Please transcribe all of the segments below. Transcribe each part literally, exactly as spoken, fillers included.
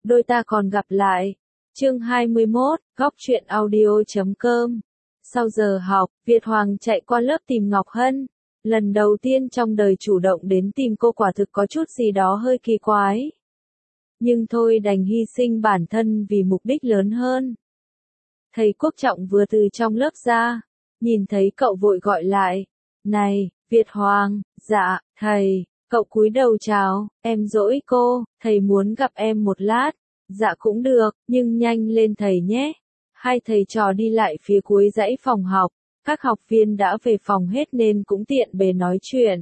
đôi ta còn gặp lại. Chương hai mươi mốt, góc truyện audio chấm com. Sau giờ học, Việt Hoàng chạy qua lớp tìm Ngọc Hân. Lần đầu tiên trong đời chủ động đến tìm cô quả thực có chút gì đó hơi kỳ quái. Nhưng thôi đành hy sinh bản thân vì mục đích lớn hơn. Thầy Quốc Trọng vừa từ trong lớp ra, nhìn thấy cậu vội gọi lại. Này, Việt Hoàng, dạ, thầy, cậu cúi đầu chào, em dỗi cô, thầy muốn gặp em một lát. Dạ cũng được, nhưng nhanh lên thầy nhé. Hai thầy trò đi lại phía cuối dãy phòng học, các học viên đã về phòng hết nên cũng tiện bề nói chuyện.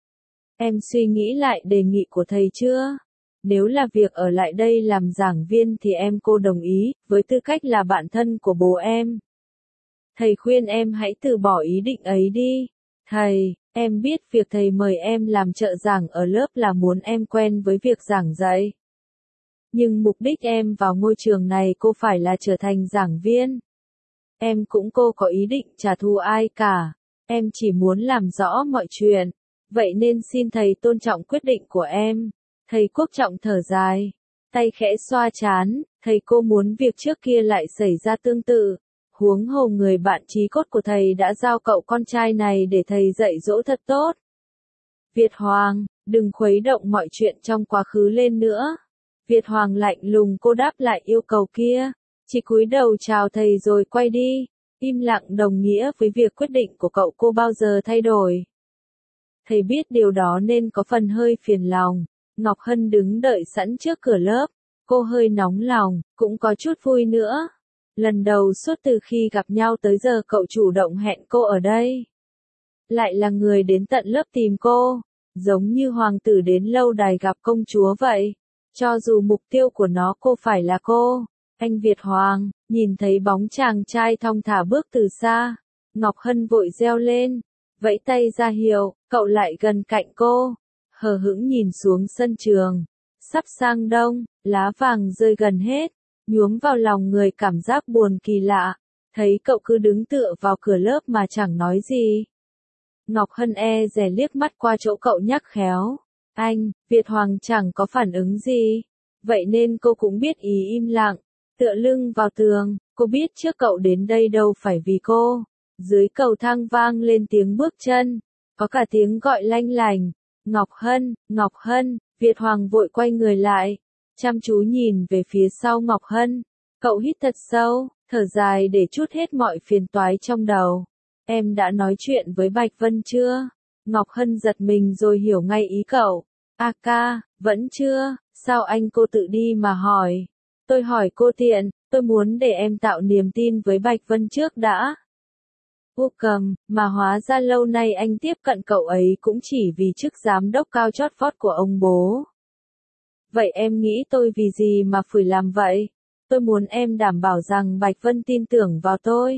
Em suy nghĩ lại đề nghị của thầy chưa? Nếu là việc ở lại đây làm giảng viên thì em cô đồng ý, với tư cách là bạn thân của bố em. Thầy khuyên em hãy từ bỏ ý định ấy đi. Thầy, em biết việc thầy mời em làm trợ giảng ở lớp là muốn em quen với việc giảng dạy. Nhưng mục đích em vào ngôi trường này cô phải là trở thành giảng viên. Em cũng cô có ý định trả thù ai cả. Em chỉ muốn làm rõ mọi chuyện. Vậy nên xin thầy tôn trọng quyết định của em. Thầy Quốc Trọng thở dài. Tay khẽ xoa trán. Thầy cô muốn việc trước kia lại xảy ra tương tự. Huống hồ người bạn chí cốt của thầy đã giao cậu con trai này để thầy dạy dỗ thật tốt. Việt Hoàng, đừng khuấy động mọi chuyện trong quá khứ lên nữa. Việt Hoàng lạnh lùng cô đáp lại yêu cầu kia. Chỉ cúi đầu chào thầy rồi quay đi. Im lặng đồng nghĩa với việc quyết định của cậu cô bao giờ thay đổi. Thầy biết điều đó nên có phần hơi phiền lòng. Ngọc Hân đứng đợi sẵn trước cửa lớp. Cô hơi nóng lòng, cũng có chút vui nữa. Lần đầu suốt từ khi gặp nhau tới giờ cậu chủ động hẹn cô ở đây. Lại là người đến tận lớp tìm cô. Giống như hoàng tử đến lâu đài gặp công chúa vậy. Cho dù mục tiêu của nó cô phải là cô. Anh Việt Hoàng, nhìn thấy bóng chàng trai thong thả bước từ xa. Ngọc Hân vội reo lên. Vẫy tay ra hiệu, cậu lại gần cạnh cô. Hờ hững nhìn xuống sân trường. Sắp sang đông, lá vàng rơi gần hết. Nhuốm vào lòng người cảm giác buồn kỳ lạ. Thấy cậu cứ đứng tựa vào cửa lớp mà chẳng nói gì. Ngọc Hân e dè liếc mắt qua chỗ cậu nhắc khéo. Anh, Việt Hoàng chẳng có phản ứng gì. Vậy nên cô cũng biết ý im lặng. Tựa lưng vào tường, cô biết trước cậu đến đây đâu phải vì cô. Dưới cầu thang vang lên tiếng bước chân. Có cả tiếng gọi lanh lành. Ngọc Hân, Ngọc Hân, Việt Hoàng vội quay người lại. Chăm chú nhìn về phía sau Ngọc Hân. Cậu hít thật sâu, thở dài để trút hết mọi phiền toái trong đầu. Em đã nói chuyện với Bạch Vân chưa? Ngọc Hân giật mình rồi hiểu ngay ý cậu. A ca, vẫn chưa, sao anh cô tự đi mà hỏi? Tôi hỏi cô tiện, tôi muốn để em tạo niềm tin với Bạch Vân trước đã. Vô cầm, mà hóa ra lâu nay anh tiếp cận cậu ấy cũng chỉ vì chức giám đốc cao chót vót của ông bố. Vậy em nghĩ tôi vì gì mà phải làm vậy? Tôi muốn em đảm bảo rằng Bạch Vân tin tưởng vào tôi.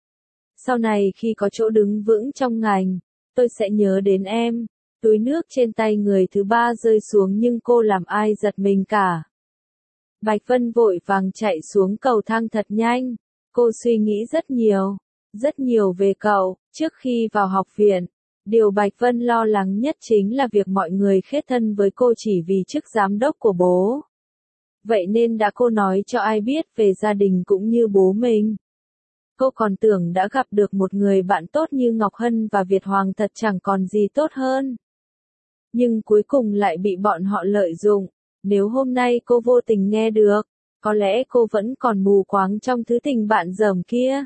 Sau này khi có chỗ đứng vững trong ngành, tôi sẽ nhớ đến em. Túi nước trên tay người thứ ba rơi xuống nhưng cô làm ai giật mình cả. Bạch Vân vội vàng chạy xuống cầu thang thật nhanh. Cô suy nghĩ rất nhiều, rất nhiều về cậu. Trước khi vào học viện, điều Bạch Vân lo lắng nhất chính là việc mọi người khết thân với cô chỉ vì chức giám đốc của bố. Vậy nên đã cô nói cho ai biết về gia đình cũng như bố mình. Cô còn tưởng đã gặp được một người bạn tốt như Ngọc Hân và Việt Hoàng thật chẳng còn gì tốt hơn. Nhưng cuối cùng lại bị bọn họ lợi dụng. Nếu hôm nay cô vô tình nghe được, có lẽ cô vẫn còn mù quáng trong thứ tình bạn dởm kia.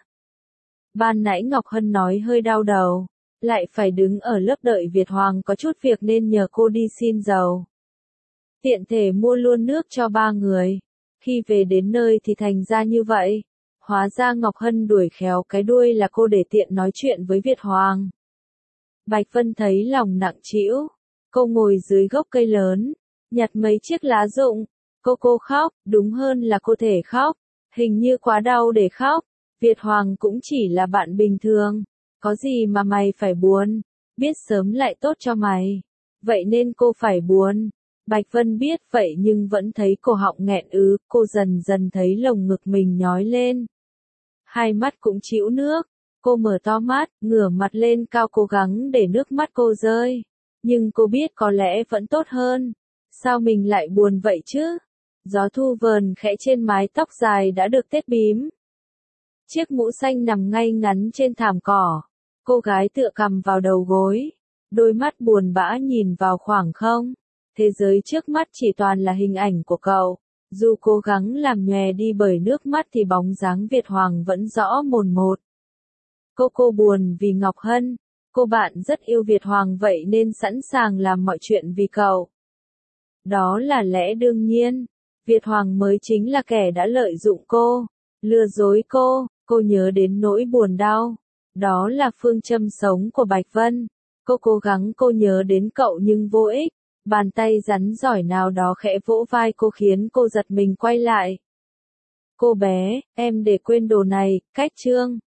Ban nãy Ngọc Hân nói hơi đau đầu. Lại phải đứng ở lớp đợi Việt Hoàng có chút việc nên nhờ cô đi xin dầu. Tiện thể mua luôn nước cho ba người. Khi về đến nơi thì thành ra như vậy. Hóa ra Ngọc Hân đuổi khéo cái đuôi là cô để tiện nói chuyện với Việt Hoàng. Bạch Vân thấy lòng nặng trĩu. Cô ngồi dưới gốc cây lớn, nhặt mấy chiếc lá rụng. Cô cô khóc, đúng hơn là cô thể khóc. Hình như quá đau để khóc. Việt Hoàng cũng chỉ là bạn bình thường. Có gì mà mày phải buồn, biết sớm lại tốt cho mày. Vậy nên cô phải buồn. Bạch Vân biết vậy nhưng vẫn thấy cổ họng nghẹn ứ, cô dần dần thấy lồng ngực mình nhói lên. Hai mắt cũng trĩu nước, cô mở to mắt, ngửa mặt lên cao cố gắng để nước mắt cô rơi. Nhưng cô biết có lẽ vẫn tốt hơn. Sao mình lại buồn vậy chứ? Gió thu vờn khẽ trên mái tóc dài đã được tết bím. Chiếc mũ xanh nằm ngay ngắn trên thảm cỏ. Cô gái tựa cằm vào đầu gối. Đôi mắt buồn bã nhìn vào khoảng không. Thế giới trước mắt chỉ toàn là hình ảnh của cậu. Dù cố gắng làm nhòe đi bởi nước mắt thì bóng dáng Việt Hoàng vẫn rõ mồn một. Cô cô buồn vì Ngọc Hân. Cô bạn rất yêu Việt Hoàng vậy nên sẵn sàng làm mọi chuyện vì cậu. Đó là lẽ đương nhiên. Việt Hoàng mới chính là kẻ đã lợi dụng cô, lừa dối cô, cô nhớ đến nỗi buồn đau. Đó là phương châm sống của Bạch Vân. Cô cố gắng cô nhớ đến cậu nhưng vô ích. Bàn tay rắn giỏi nào đó khẽ vỗ vai cô khiến cô giật mình quay lại. Cô bé, em để quên đồ này, cách chương.